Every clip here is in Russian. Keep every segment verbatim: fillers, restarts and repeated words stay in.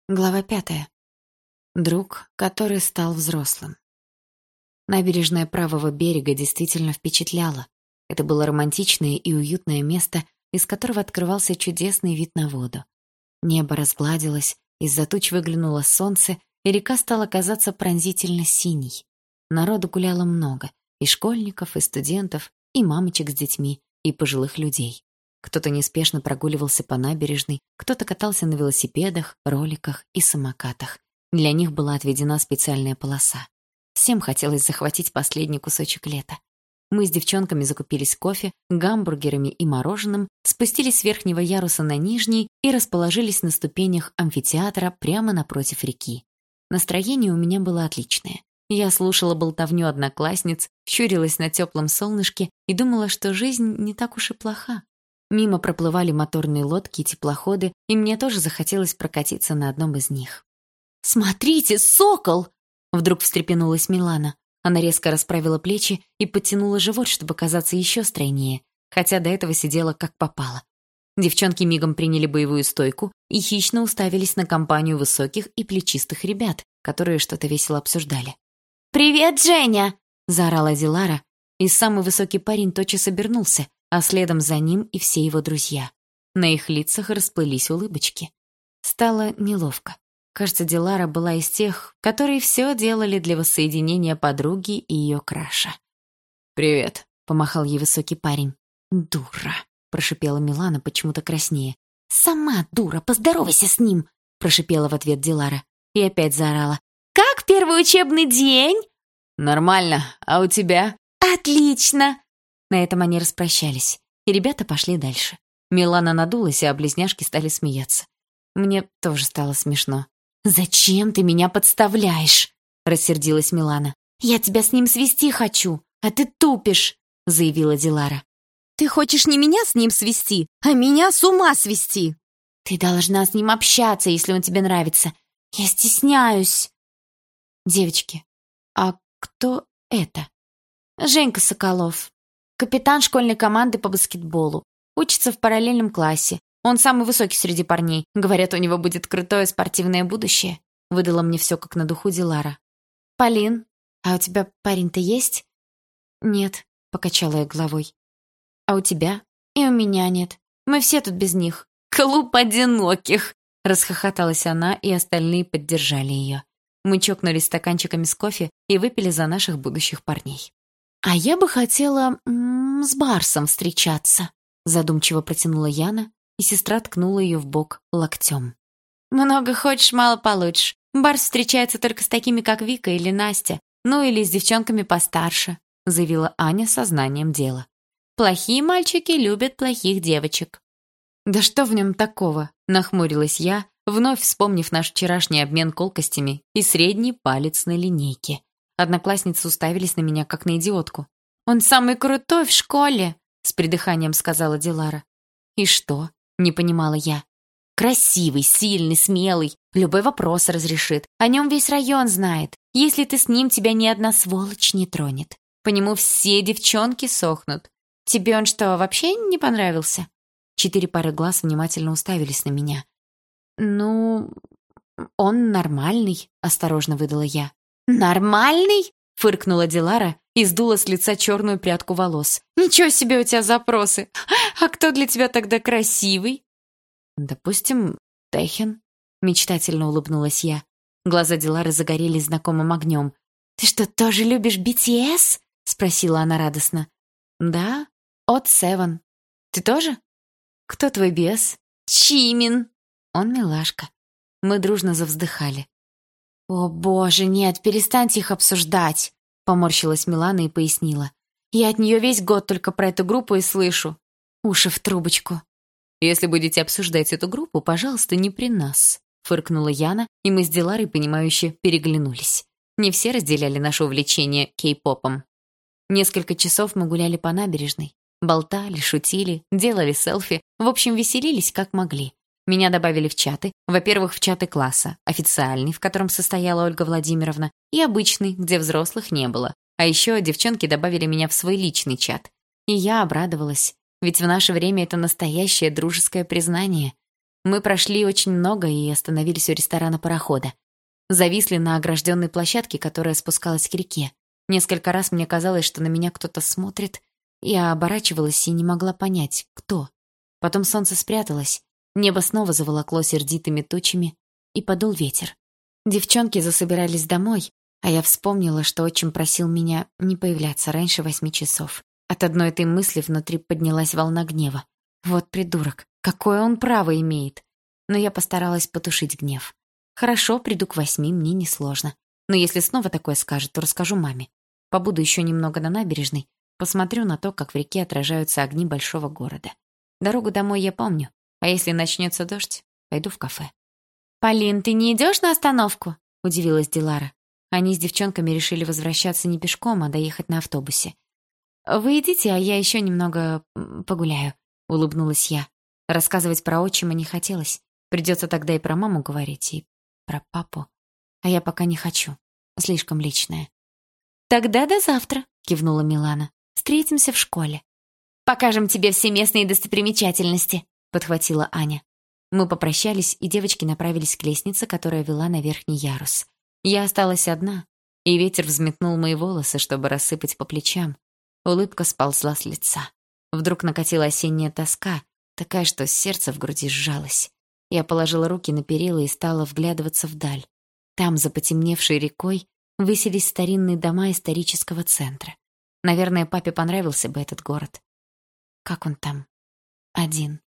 Глава пятая. Друг, который стал взрослым. Набережная правого берега действительно впечатляла. Это было романтичное и уютное место, из которого открывался чудесный вид на воду. Небо разгладилось, из-за туч выглянуло солнце, и река стала казаться пронзительно синей. Народу гуляло много: и школьников, и студентов, и мамочек с детьми, и пожилых людей. Кто-то неспешно прогуливался по набережной, кто-то катался на велосипедах, роликах и самокатах. Для них была отведена специальная полоса. Всем хотелось захватить последний кусочек лета. Мы с девчонками закупились кофе, гамбургерами и мороженым, спустились с верхнего яруса на нижний и расположились на ступенях амфитеатра прямо напротив реки. Настроение у меня было отличное. Я слушала болтовню одноклассниц, щурилась на теплом солнышке и думала, что жизнь не так уж и плоха. Мимо проплывали моторные лодки и теплоходы, и мне тоже захотелось прокатиться на одном из них. «Смотрите, сокол!» Вдруг встрепенулась Милана. Она резко расправила плечи и подтянула живот, чтобы казаться еще стройнее, хотя до этого сидела как попало. Девчонки мигом приняли боевую стойку и хищно уставились на компанию высоких и плечистых ребят, которые что-то весело обсуждали. «Привет, Женя!» — заорала Дилара, и самый высокий парень тотчас обернулся, а следом за ним и все его друзья. На их лицах расплылись улыбочки. Стало неловко. Кажется, Дилара была из тех, которые все делали для воссоединения подруги и ее краша. «Привет», — помахал ей высокий парень. «Дура», — прошипела Милана, почему-то краснее. «Сама дура, поздоровайся с ним», — прошипела в ответ Дилара. И опять заорала. «Как первый учебный день?» «Нормально, а у тебя?» «Отлично!» На этом они распрощались, и ребята пошли дальше. Милана надулась, а близняшки стали смеяться. Мне тоже стало смешно. «Зачем ты меня подставляешь?» — рассердилась Милана. «Я тебя с ним свести хочу, а ты тупишь», — заявила Дилара. «Ты хочешь не меня с ним свести, а меня с ума свести!» «Ты должна с ним общаться, если он тебе нравится. Я стесняюсь». «Девочки, а кто это?» «Женька Соколов. Капитан школьной команды по баскетболу. Учится в параллельном классе. Он самый высокий среди парней. Говорят, у него будет крутое спортивное будущее», — выдала мне все как на духу Дилара. «Полин, а у тебя парень-то есть?» «Нет», — покачала я головой. «А у тебя?» «И у меня нет. Мы все тут без них». «Клуб одиноких!» — расхохоталась она, и остальные поддержали ее. Мы чокнулись стаканчиками с кофе и выпили за наших будущих парней. «А я бы хотела м -м, с Барсом встречаться», — задумчиво протянула Яна, и сестра ткнула ее в бок локтем. «Много хочешь, мало получишь. Барс встречается только с такими, как Вика или Настя, ну или с девчонками постарше», — заявила Аня сознанием дела. «Плохие мальчики любят плохих девочек». «Да что в нем такого?» — нахмурилась я, вновь вспомнив наш вчерашний обмен колкостями и средний палец на линейке. Одноклассницы уставились на меня, как на идиотку. «Он самый крутой в школе», — с придыханием сказала Дилара. «И что?» — не понимала я. «Красивый, сильный, смелый, любой вопрос разрешит. О нем весь район знает. Если ты с ним, тебя ни одна сволочь не тронет. По нему все девчонки сохнут. Тебе он что, вообще не понравился?» Четыре пары глаз внимательно уставились на меня. «Ну, он нормальный», — осторожно выдала я. «Нормальный?» — фыркнула Дилара и сдула с лица черную прядку волос. «Ничего себе у тебя запросы! А кто для тебя тогда красивый?» «Допустим, Тэхен», — мечтательно улыбнулась я. Глаза Дилары загорелись знакомым огнем. «Ты что, тоже любишь би ти эс?» — спросила она радостно. «Да, от Севен. Ты тоже?» «Кто твой бес?» «Чимин». «Он милашка». Мы дружно завздыхали. «О, боже, нет, перестаньте их обсуждать!» — поморщилась Милана и пояснила. «Я от нее весь год только про эту группу и слышу. Уши в трубочку». «Если будете обсуждать эту группу, пожалуйста, не при нас», — фыркнула Яна, и мы с Диларой, понимающе переглянулись. Не все разделяли наше увлечение кей-попом. Несколько часов мы гуляли по набережной. Болтали, шутили, делали селфи, в общем, веселились как могли. Меня добавили в чаты. Во-первых, в чаты класса. Официальный, в котором состояла Ольга Владимировна, и обычный, где взрослых не было. А еще девчонки добавили меня в свой личный чат. И я обрадовалась, ведь в наше время это настоящее дружеское признание. Мы прошли очень много и остановились у ресторана парохода. Зависли на огражденной площадке, которая спускалась к реке. Несколько раз мне казалось, что на меня кто-то смотрит. Я оборачивалась и не могла понять, кто. Потом солнце спряталось, небо снова заволокло сердитыми тучами, и подул ветер. Девчонки засобирались домой, а я вспомнила, что отчим просил меня не появляться раньше восьми часов. От одной этой мысли внутри поднялась волна гнева. Вот придурок, какое он право имеет. Но я постаралась потушить гнев. Хорошо, приду к восьми, мне несложно. Но если снова такое скажет, то расскажу маме. Побуду еще немного на набережной, посмотрю на то, как в реке отражаются огни большого города. Дорогу домой я помню, а если начнется дождь, пойду в кафе. «Полин, ты не идешь на остановку?» — удивилась Дилара. Они с девчонками решили возвращаться не пешком, а доехать на автобусе. «Вы идите, а я еще немного погуляю», — улыбнулась я. Рассказывать про отчима не хотелось. Придется тогда и про маму говорить, и про папу. А я пока не хочу. Слишком личное. «Тогда до завтра», — кивнула Милана. «Встретимся в школе». «Покажем тебе все местные достопримечательности», — подхватила Аня. Мы попрощались, и девочки направились к лестнице, которая вела на верхний ярус. Я осталась одна, и ветер взметнул мои волосы, чтобы рассыпать по плечам. Улыбка сползла с лица. Вдруг накатила осенняя тоска, такая, что сердце в груди сжалось. Я положила руки на перила и стала вглядываться вдаль. Там, за потемневшей рекой, высились старинные дома исторического центра. Наверное, папе понравился бы этот город. Как он там? Один.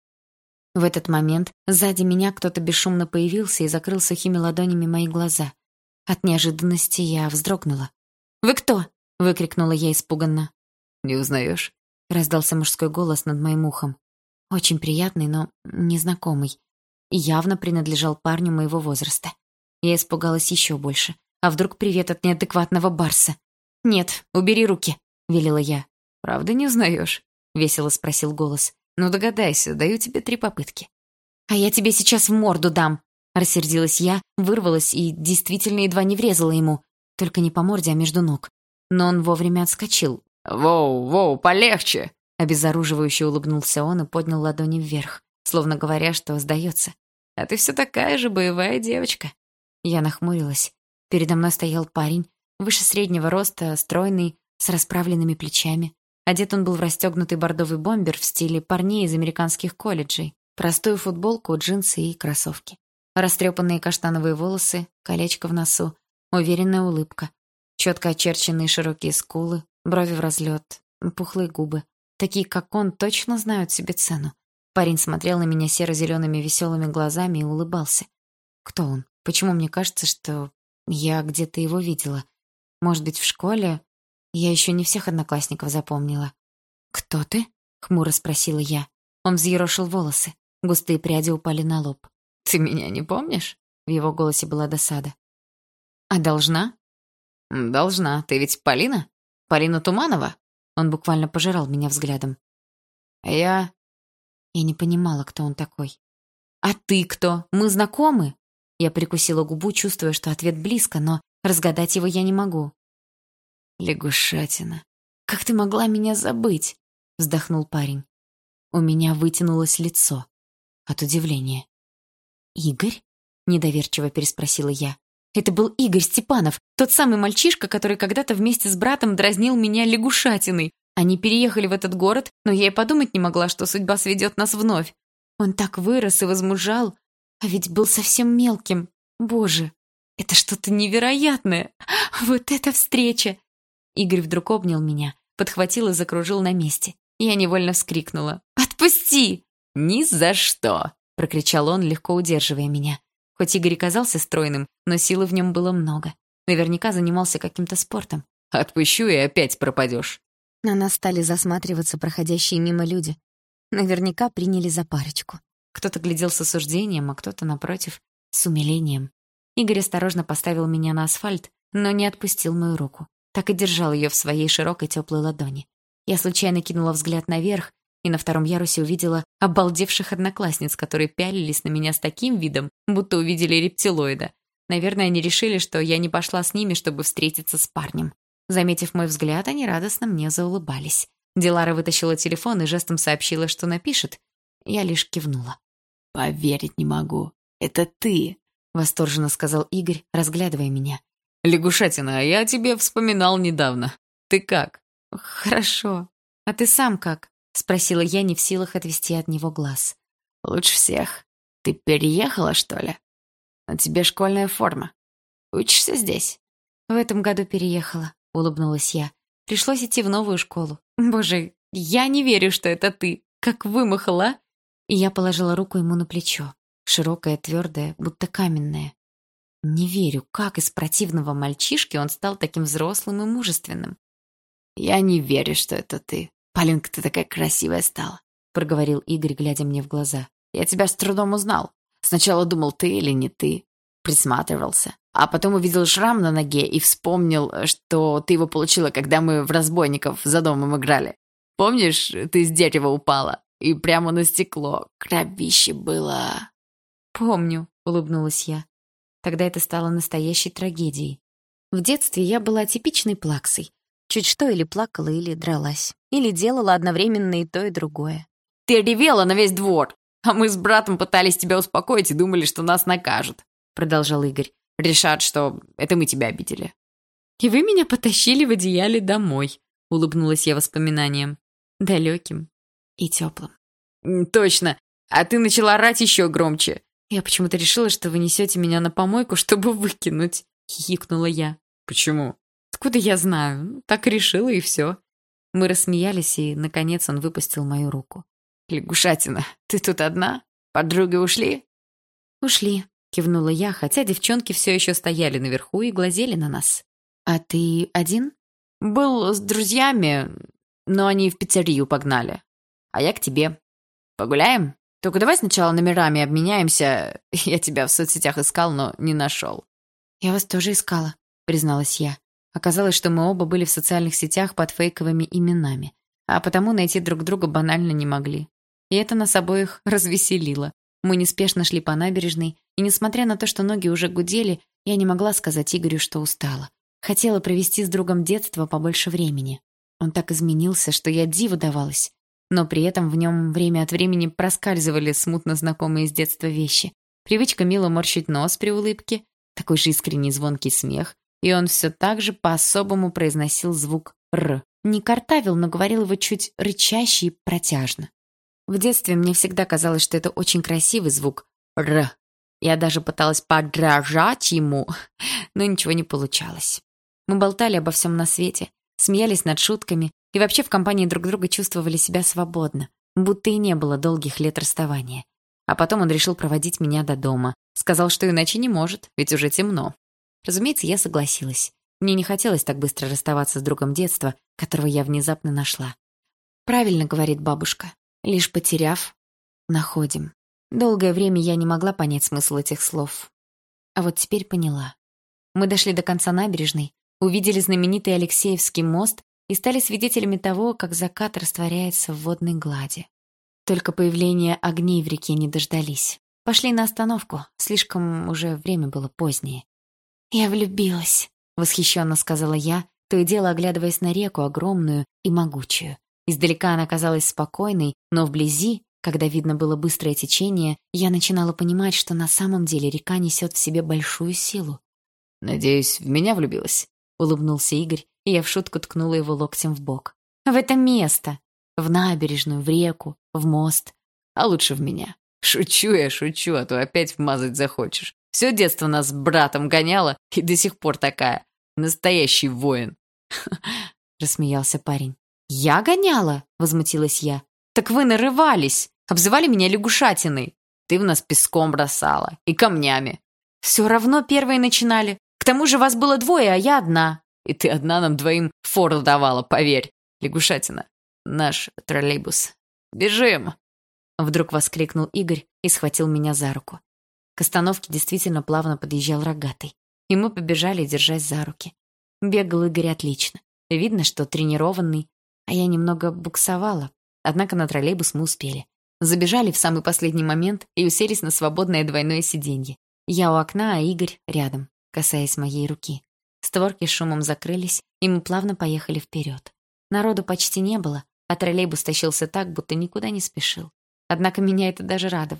В этот момент сзади меня кто-то бесшумно появился и закрыл сухими ладонями мои глаза. От неожиданности я вздрогнула. «Вы кто?» — выкрикнула я испуганно. «Не узнаешь?» — раздался мужской голос над моим ухом. Очень приятный, но незнакомый. И явно принадлежал парню моего возраста. Я испугалась еще больше. А вдруг привет от неадекватного барса? «Нет, убери руки», — велела я. «Правда не узнаешь?» — весело спросил голос. «Ну догадайся, даю тебе три попытки». «А я тебе сейчас в морду дам!» Рассердилась я, вырвалась и действительно едва не врезала ему. Только не по морде, а между ног. Но он вовремя отскочил. «Воу, воу, полегче!» Обезоруживающе улыбнулся он и поднял ладони вверх, словно говоря, что сдается. «А ты все такая же боевая девочка». Я нахмурилась. Передо мной стоял парень, выше среднего роста, стройный, с расправленными плечами. Одет он был в расстегнутый бордовый бомбер в стиле парней из американских колледжей, простую футболку, джинсы и кроссовки. Растрепанные каштановые волосы, колечко в носу, уверенная улыбка, четко очерченные широкие скулы, брови в разлет, пухлые губы. Такие, как он, точно знают себе цену. Парень смотрел на меня серо-зелеными веселыми глазами и улыбался. Кто он? Почему мне кажется, что я где-то его видела? Может быть, в школе? Я еще не всех одноклассников запомнила. «Кто ты?» — хмуро спросила я. Он взъерошил волосы. Густые пряди упали на лоб. «Ты меня не помнишь?» В его голосе была досада. «А должна?» «Должна. Ты ведь Полина? Полина Туманова?» Он буквально пожирал меня взглядом. «А я...» Я не понимала, кто он такой. «А ты кто? Мы знакомы?» Я прикусила губу, чувствуя, что ответ близко, но разгадать его я не могу. «Лягушатина. Как ты могла меня забыть?» — вздохнул парень. У меня вытянулось лицо от удивления. «Игорь?» — недоверчиво переспросила я. «Это был Игорь Степанов, тот самый мальчишка, который когда-то вместе с братом дразнил меня лягушатиной. Они переехали в этот город, но я и подумать не могла, что судьба сведет нас вновь. Он так вырос и возмужал, а ведь был совсем мелким. Боже, это что-то невероятное! Вот эта встреча!» Игорь вдруг обнял меня, подхватил и закружил на месте. Я невольно вскрикнула. «Отпусти!» «Ни за что!» — прокричал он, легко удерживая меня. Хоть Игорь и казался стройным, но силы в нем было много. Наверняка занимался каким-то спортом. «Отпущу и опять пропадешь». На нас стали засматриваться проходящие мимо люди. Наверняка приняли за парочку. Кто-то глядел с осуждением, а кто-то, напротив, с умилением. Игорь осторожно поставил меня на асфальт, но не отпустил мою руку. Так и держал ее в своей широкой теплой ладони. Я случайно кинула взгляд наверх и на втором ярусе увидела обалдевших одноклассниц, которые пялились на меня с таким видом, будто увидели рептилоида. Наверное, они решили, что я не пошла с ними, чтобы встретиться с парнем. Заметив мой взгляд, они радостно мне заулыбались. Дилара вытащила телефон и жестом сообщила, что напишет. Я лишь кивнула. «Поверить не могу. Это ты!» — восторженно сказал Игорь, разглядывая меня. «Лягушатина, я о тебе вспоминал недавно. Ты как?» «Хорошо. А ты сам как?» — спросила я, не в силах отвести от него глаз. «Лучше всех. Ты переехала, что ли? На тебе школьная форма. Учишься здесь?» «В этом году переехала», — улыбнулась я. «Пришлось идти в новую школу. Боже, я не верю, что это ты. Как вымахала!» И я положила руку ему на плечо. Широкая, твердая, будто каменная. Не верю, как из противного мальчишки он стал таким взрослым и мужественным. «Я не верю, что это ты. Полинка, ты такая красивая стала», — проговорил Игорь, глядя мне в глаза. «Я тебя с трудом узнал. Сначала думал, ты или не ты. Присматривался. А потом увидел шрам на ноге и вспомнил, что ты его получила, когда мы в разбойников за домом играли. Помнишь, ты с дерева упала? И прямо на стекло. Кровище было». «Помню», — улыбнулась я. Тогда это стало настоящей трагедией. В детстве я была типичной плаксой. Чуть что или плакала, или дралась. Или делала одновременно и то, и другое. «Ты ревела на весь двор, а мы с братом пытались тебя успокоить и думали, что нас накажут», — продолжал Игорь. «Решат, что это мы тебя обидели». «И вы меня потащили в одеяле домой», — улыбнулась я воспоминанием. Далеким и теплым. «Точно. А ты начала орать еще громче». «Я почему-то решила, что вы несете меня на помойку, чтобы выкинуть», — хихикнула я. «Почему?» «Откуда я знаю? Так решила, и все». Мы рассмеялись, и, наконец, он выпустил мою руку. «Лягушатина, ты тут одна? Подруги ушли?» «Ушли», — кивнула я, хотя девчонки все еще стояли наверху и глазели на нас. «А ты один?» «Был с друзьями, но они в пиццерию погнали. А я к тебе. Погуляем? Только давай сначала номерами обменяемся. Я тебя в соцсетях искал, но не нашел». «Я вас тоже искала», — призналась я. Оказалось, что мы оба были в социальных сетях под фейковыми именами, а потому найти друг друга банально не могли. И это нас обоих развеселило. Мы неспешно шли по набережной, и, несмотря на то, что ноги уже гудели, я не могла сказать Игорю, что устала. Хотела провести с другом детства побольше времени. Он так изменился, что я диву давалась. Но при этом в нем время от времени проскальзывали смутно знакомые с детства вещи. Привычка мило морщить нос при улыбке, такой же искренний звонкий смех, и он все так же по-особому произносил звук «р». Не картавил, но говорил его чуть рычаще и протяжно. В детстве мне всегда казалось, что это очень красивый звук «р». Я даже пыталась подражать ему, но ничего не получалось. Мы болтали обо всем на свете, смеялись над шутками и вообще в компании друг друга чувствовали себя свободно, будто и не было долгих лет расставания. А потом он решил проводить меня до дома. Сказал, что иначе не может, ведь уже темно. Разумеется, я согласилась. Мне не хотелось так быстро расставаться с другом детства, которого я внезапно нашла. Правильно говорит бабушка. Лишь потеряв, находим. Долгое время я не могла понять смысл этих слов. А вот теперь поняла. Мы дошли до конца набережной, увидели знаменитый Алексеевский мост и стали свидетелями того, как закат растворяется в водной глади. Только появления огней в реке не дождались. Пошли на остановку, слишком уже время было позднее. «Я влюбилась», — восхищенно сказала я, то и дело оглядываясь на реку, огромную и могучую. Издалека она казалась спокойной, но вблизи, когда видно было быстрое течение, я начинала понимать, что на самом деле река несет в себе большую силу. «Надеюсь, в меня влюбилась?» — улыбнулся Игорь, и я в шутку ткнула его локтем в бок. «В это место! В набережную, в реку, в мост. А лучше в меня. Шучу я, шучу, а то опять вмазать захочешь. Все детство нас с братом гоняло, и до сих пор такая. Настоящий воин». Рассмеялся парень. «Я гоняла?» — возмутилась я. «Так вы нарывались, обзывали меня лягушатиной». «Ты в нас песком бросала и камнями». «Все равно первые начинали. К тому же вас было двое, а я одна». «И ты одна нам двоим фору давала, поверь. Лягушатина, наш троллейбус. Бежим!» Вдруг воскликнул Игорь и схватил меня за руку. К остановке действительно плавно подъезжал рогатый, и мы побежали, держась за руки. Бегал Игорь отлично. Видно, что тренированный, а я немного буксовала, однако на троллейбус мы успели. Забежали в самый последний момент и уселись на свободное двойное сиденье. Я у окна, а Игорь рядом, касаясь моей руки. Створки шумом закрылись, и мы плавно поехали вперед. Народу почти не было, а троллейбус тащился так, будто никуда не спешил. Однако меня это даже радовало.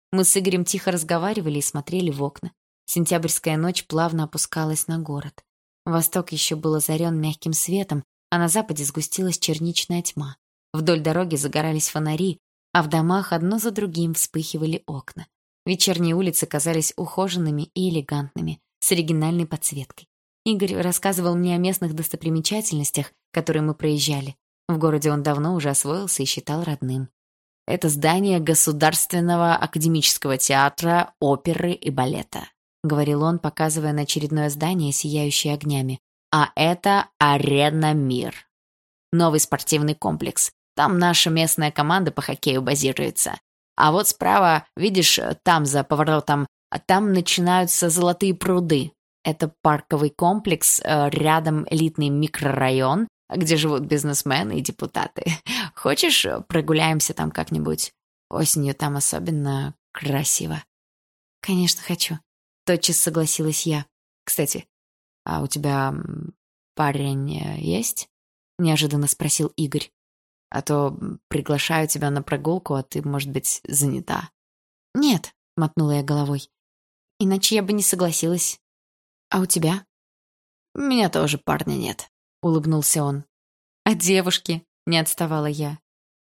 Мы с Игорем тихо разговаривали и смотрели в окна. Сентябрьская ночь плавно опускалась на город. Восток еще был озарен мягким светом, а на западе сгустилась черничная тьма. Вдоль дороги загорались фонари, а в домах одно за другим вспыхивали окна. Вечерние улицы казались ухоженными и элегантными, с оригинальной подсветкой. Игорь рассказывал мне о местных достопримечательностях, которые мы проезжали. В городе он давно уже освоился и считал родным. «Это здание Государственного академического театра, оперы и балета», — говорил он, показывая на очередное здание, сияющее огнями. «А это Арена Мир. Новый спортивный комплекс. Там наша местная команда по хоккею базируется. А вот справа, видишь, там за поворотом, там начинаются Золотые пруды. Это парковый комплекс, рядом элитный микрорайон, где живут бизнесмены и депутаты. Хочешь, прогуляемся там как-нибудь? Осенью там особенно красиво». «Конечно, хочу», — тотчас согласилась я. «Кстати, а у тебя парень есть?» — неожиданно спросил Игорь. «А то приглашаю тебя на прогулку, а ты, может быть, занята». «Нет», — мотнула я головой. «Иначе я бы не согласилась. А у тебя?» «У меня тоже парня нет», — улыбнулся он. «А девушки?» — не отставала я.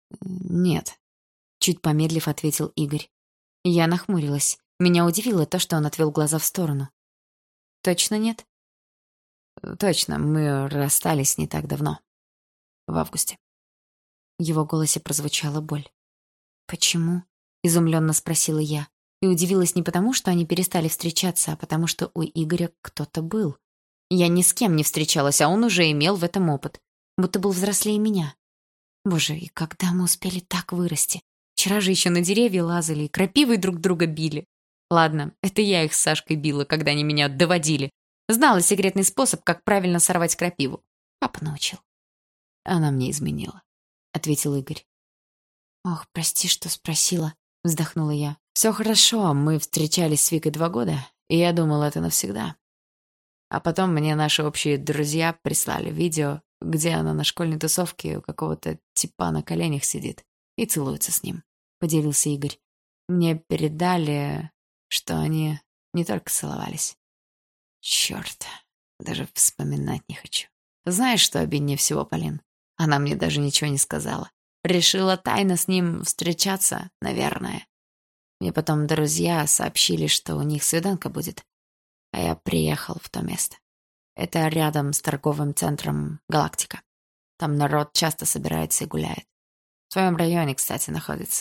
«Нет», — чуть помедлив ответил Игорь. Я нахмурилась. Меня удивило то, что он отвел глаза в сторону. «Точно нет?» «Точно, мы расстались не так давно. В августе». В его голосе прозвучала боль. «Почему?» — изумленно спросила я. И удивилась не потому, что они перестали встречаться, а потому что у Игоря кто-то был. Я ни с кем не встречалась, а он уже имел в этом опыт. Будто был взрослее меня. Боже, и когда мы успели так вырасти? Вчера же еще на деревья лазали и крапивой друг друга били. Ладно, это я их с Сашкой била, когда они меня доводили. Знала секретный способ, как правильно сорвать крапиву. Папа научил. Она мне изменила, — ответил Игорь. «Ох, прости, что спросила», — вздохнула я. «Все хорошо, мы встречались с Викой два года, и я думал, это навсегда. А потом мне наши общие друзья прислали видео, где она на школьной тусовке у какого-то типа на коленях сидит и целуется с ним», — поделился Игорь. «Мне передали, что они не только целовались. Черт, даже вспоминать не хочу. Знаешь, что обиднее всего, Полин? Она мне даже ничего не сказала. Решила тайно с ним встречаться, наверное. Мне потом друзья сообщили, что у них свиданка будет, а я приехал в то место. Это рядом с торговым центром «Галактика». Там народ часто собирается и гуляет. В твоем районе, кстати, находится.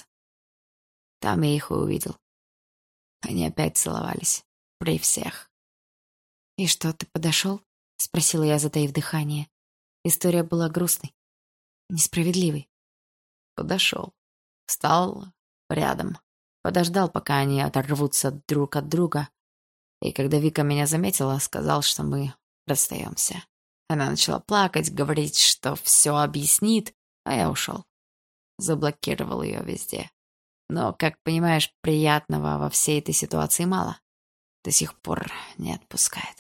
Там я их и увидел. Они опять целовались. При всех. «И что, ты подошел?» — спросила я, затаив дыхание. История была грустной, несправедливой. Подошел. Встал рядом. Подождал, пока они оторвутся друг от друга. И когда Вика меня заметила, сказал, что мы расстаемся. Она начала плакать, говорить, что все объяснит, а я ушел. Заблокировал ее везде. Но, как понимаешь, приятного во всей этой ситуации мало. До сих пор не отпускает.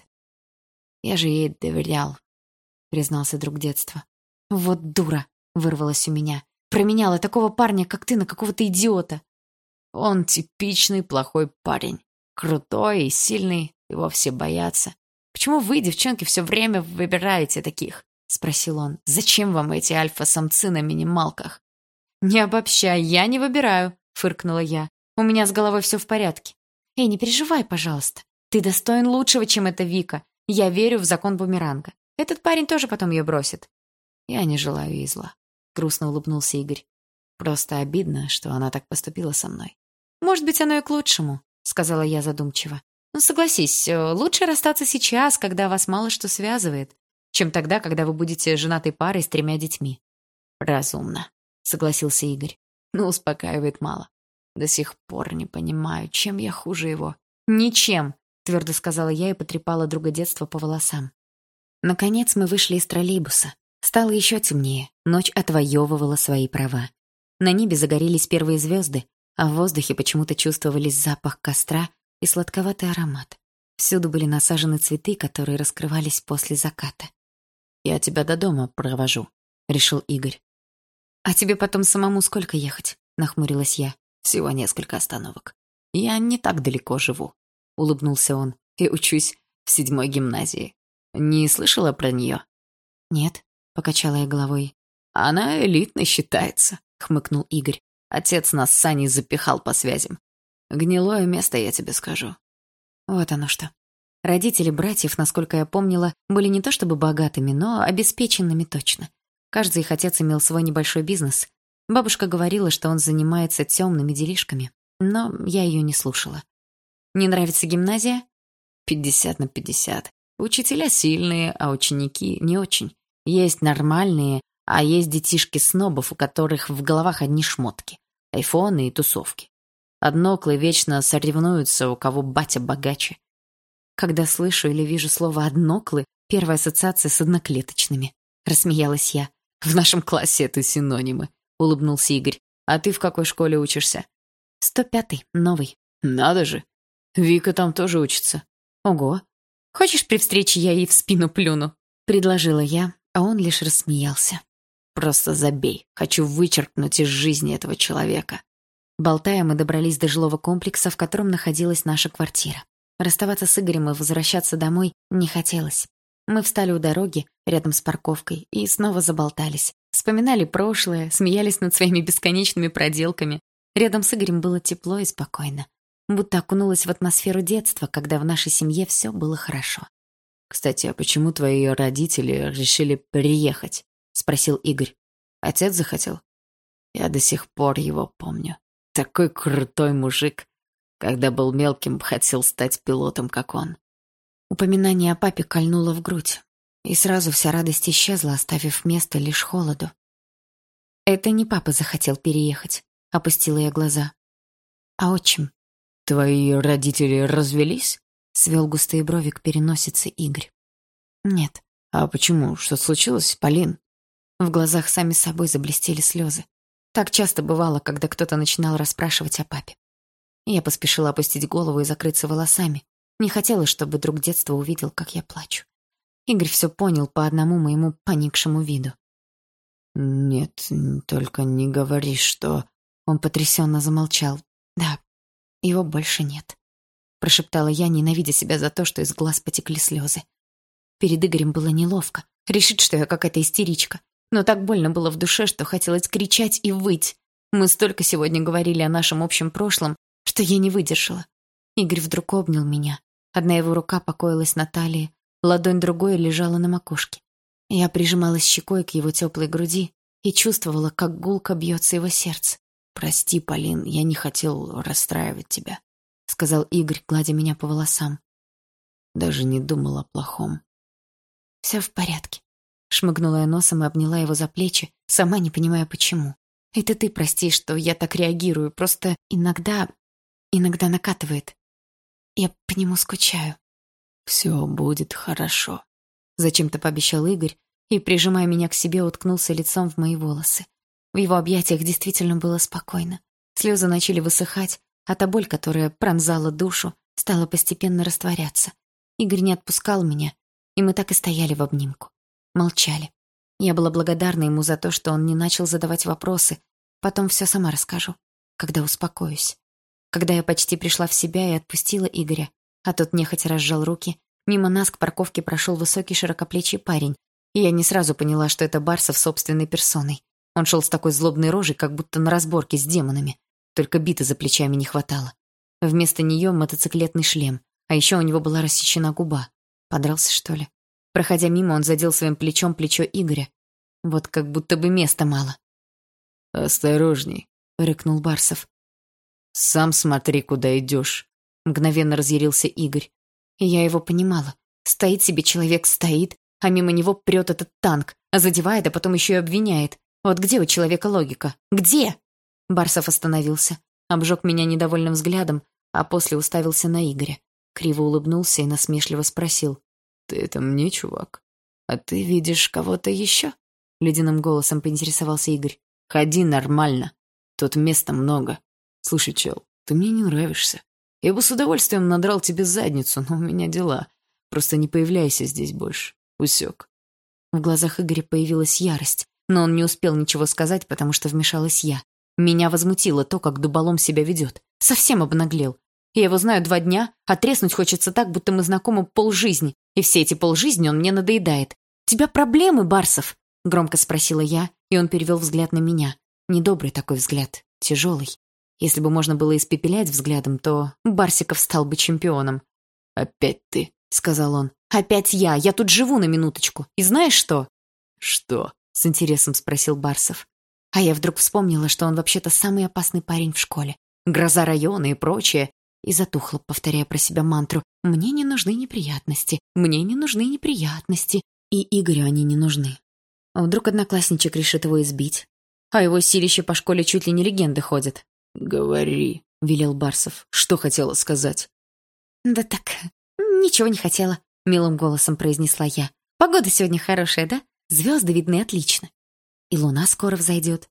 Я же ей доверял, признался друг детства. «Вот дура!» — вырвалась у меня. «Променяла такого парня, как ты, на какого-то идиота!» «Он типичный плохой парень. Крутой и сильный, его все боятся. Почему вы, девчонки, все время выбираете таких?» — спросил он. «Зачем вам эти альфа-самцы на минималках?» «Не обобщай, я не выбираю», — фыркнула я. «У меня с головой все в порядке». «Эй, не переживай, пожалуйста. Ты достоин лучшего, чем эта Вика. Я верю в закон бумеранга. Этот парень тоже потом ее бросит». «Я не желаю ей зла», — грустно улыбнулся Игорь. «Просто обидно, что она так поступила со мной». «Может быть, оно и к лучшему», — сказала я задумчиво. «Ну, согласись, лучше расстаться сейчас, когда вас мало что связывает, чем тогда, когда вы будете женатой парой с тремя детьми». «Разумно», — согласился Игорь. «Но успокаивает мало. До сих пор не понимаю, чем я хуже его». «Ничем», — твердо сказала я и потрепала друга детства по волосам. Наконец мы вышли из троллейбуса. Стало еще темнее, ночь отвоевывала свои права. На небе загорелись первые звезды, а в воздухе почему-то чувствовались запах костра и сладковатый аромат. Всюду были насажены цветы, которые раскрывались после заката. «Я тебя до дома провожу», — решил Игорь. «А тебе потом самому сколько ехать?» — нахмурилась я. «Всего несколько остановок». Я не так далеко живу», — улыбнулся он, «и учусь в седьмой гимназии. Не слышала про нее?» «Нет», — покачала я головой. «Она элитной считается», — хмыкнул Игорь. «Отец нас с Саней запихал по связям. Гнилое место, я тебе скажу». Вот оно что. Родители братьев, насколько я помнила, были не то чтобы богатыми, но обеспеченными точно. Каждый их отец имел свой небольшой бизнес. Бабушка говорила, что он занимается темными делишками, но я ее не слушала. «Не нравится гимназия?» Пятьдесят на пятьдесят. Учителя сильные, а ученики не очень. Есть нормальные, а есть детишки снобов, у которых в головах одни шмотки, айфоны и тусовки. Одноклы вечно соревнуются, у кого батя богаче. Когда слышу или вижу слово «одноклы», первая ассоциация с одноклеточными. Рассмеялась я. «В нашем классе это синонимы», — улыбнулся Игорь. «А ты в какой школе учишься?» сто пятый, новый». «Надо же. Вика там тоже учится». «Ого. Хочешь, при встрече я ей в спину плюну?» — предложила я, а он лишь рассмеялся. «Просто забей. Хочу вычеркнуть из жизни этого человека». Болтая, мы добрались до жилого комплекса, в котором находилась наша квартира. Расставаться с Игорем и возвращаться домой не хотелось. Мы встали у дороги, рядом с парковкой, и снова заболтались. Вспоминали прошлое, смеялись над своими бесконечными проделками. Рядом с Игорем было тепло и спокойно. Будто окунулась в атмосферу детства, когда в нашей семье все было хорошо. «Кстати, а почему твои родители решили переехать?» — спросил Игорь. «Отец захотел?» «Я до сих пор его помню. Такой крутой мужик. Когда был мелким, хотел стать пилотом, как он». Упоминание о папе кольнуло в грудь, и сразу вся радость исчезла, оставив место лишь холоду. «Это не папа захотел переехать», — опустила я глаза. «А отчим?» «Твои родители развелись?» — свел густые брови к переносице Игорь. «Нет». «А почему? Что случилось, Полин?» В глазах сами собой заблестели слезы. Так часто бывало, когда кто-то начинал расспрашивать о папе. Я поспешила опустить голову и закрыться волосами. Не хотела, чтобы друг детства увидел, как я плачу. Игорь все понял по одному моему поникшему виду. «Нет, только не говори, что...» Он потрясенно замолчал. «Да, его больше нет», — прошептала я, ненавидя себя за то, что из глаз потекли слезы. Перед Игорем было неловко. Решит, что я какая-то истеричка. Но так больно было в душе, что хотелось кричать и выть. Мы столько сегодня говорили о нашем общем прошлом, что я не выдержала. Игорь вдруг обнял меня. Одна его рука покоилась на талии, ладонь другой лежала на макушке. Я прижималась щекой к его теплой груди и чувствовала, как гулко бьется его сердце. «Прости, Полин, я не хотел расстраивать тебя», — сказал Игорь, гладя меня по волосам. «Даже не думал о плохом». «Все в порядке», — шмыгнула я носом и обняла его за плечи, сама не понимая, почему. «Это ты прости, что я так реагирую, просто иногда... иногда накатывает. Я по нему скучаю». «Все будет хорошо», — зачем-то пообещал Игорь и, прижимая меня к себе, уткнулся лицом в мои волосы. В его объятиях действительно было спокойно. Слезы начали высыхать, а та боль, которая пронзала душу, стала постепенно растворяться. Игорь не отпускал меня, и мы так и стояли в обнимку. Молчали. Я была благодарна ему за то, что он не начал задавать вопросы. Потом все сама расскажу, когда успокоюсь. Когда я почти пришла в себя и отпустила Игоря, а тот нехотя разжал руки, мимо нас к парковке прошел высокий широкоплечий парень, и я не сразу поняла, что это Барсов собственной персоной. Он шел с такой злобной рожей, как будто на разборке с демонами. Только биты за плечами не хватало. Вместо нее мотоциклетный шлем, а еще у него была рассечена губа. Подрался, что ли? Проходя мимо, он задел своим плечом плечо Игоря. Вот как будто бы места мало. «Осторожней», — рыкнул Барсов. «Сам смотри, куда идешь», — мгновенно разъярился Игорь. И я его понимала. Стоит себе человек, стоит, а мимо него прет этот танк, а задевает, а потом еще и обвиняет. Вот где у человека логика? Где? Барсов остановился, обжег меня недовольным взглядом, а после уставился на Игоря. Криво улыбнулся и насмешливо спросил. «Ты это мне, чувак? А ты видишь кого-то еще?» Ледяным голосом поинтересовался Игорь. «Ходи нормально. Тут места много. Слушай, чел, ты мне не нравишься. Я бы с удовольствием надрал тебе задницу, но у меня дела. Просто не появляйся здесь больше. Усек». В глазах Игоря появилась ярость, но он не успел ничего сказать, потому что вмешалась я. Меня возмутило то, как дуболом себя ведет. Совсем обнаглел. Я его знаю два дня, а треснуть хочется так, будто мы знакомы полжизни, и все эти полжизни он мне надоедает. «У тебя проблемы, Барсов?» — громко спросила я, и он перевел взгляд на меня. Недобрый такой взгляд, тяжелый. Если бы можно было испепелять взглядом, то Барсиков стал бы чемпионом. «Опять ты», — сказал он. «Опять я, я тут живу на минуточку. И знаешь что?» «Что?» — с интересом спросил Барсов. А я вдруг вспомнила, что он вообще-то самый опасный парень в школе. Гроза района и прочее. И затухла, повторяя про себя мантру: «Мне не нужны неприятности, мне не нужны неприятности». И Игорю они не нужны. А вдруг одноклассничек решит его избить? А его силище по школе чуть ли не легенды ходят. «Говори», — велел Барсов. «Что хотела сказать?» «Да так, ничего не хотела», — милым голосом произнесла я. «Погода сегодня хорошая, да? Звезды видны отлично. И луна скоро взойдет».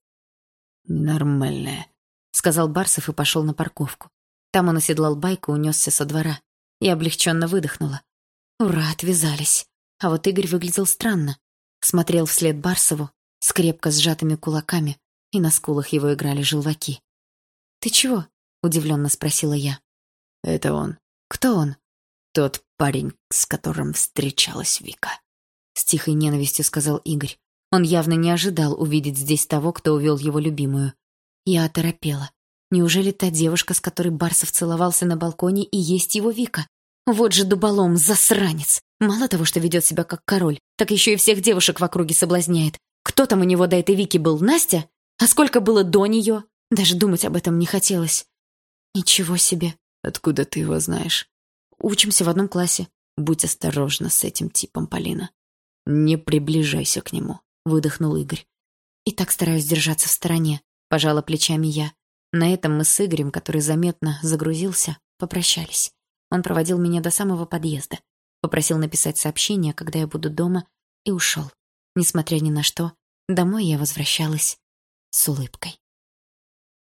«Нормальная», — сказал Барсов и пошел на парковку. Там он оседлал байк и унесся со двора. Я облегченно выдохнула. Ура, отвязались. А вот Игорь выглядел странно. Смотрел вслед Барсову с крепко сжатыми кулаками, и на скулах его играли желваки. «Ты чего?» — удивленно спросила я. «Это он». «Кто он?» «Тот парень, с которым встречалась Вика», — с тихой ненавистью сказал Игорь. Он явно не ожидал увидеть здесь того, кто увел его любимую. Я оторопела. Неужели та девушка, с которой Барсов целовался на балконе, и есть его Вика? Вот же дуболом, засранец! Мало того, что ведет себя как король, так еще и всех девушек в округе соблазняет. Кто там у него до этой Вики был, Настя? А сколько было до нее? Даже думать об этом не хотелось. Ничего себе. «Откуда ты его знаешь?» Учимся в одном классе. «Будь осторожна с этим типом, Полина. Не приближайся к нему», — выдохнул Игорь. И так стараюсь держаться в стороне, пожала плечами я. На этом мы с Игорем, который заметно загрузился, попрощались. Он проводил меня до самого подъезда, попросил написать сообщение, когда я буду дома, и ушел. Несмотря ни на что, домой я возвращалась с улыбкой.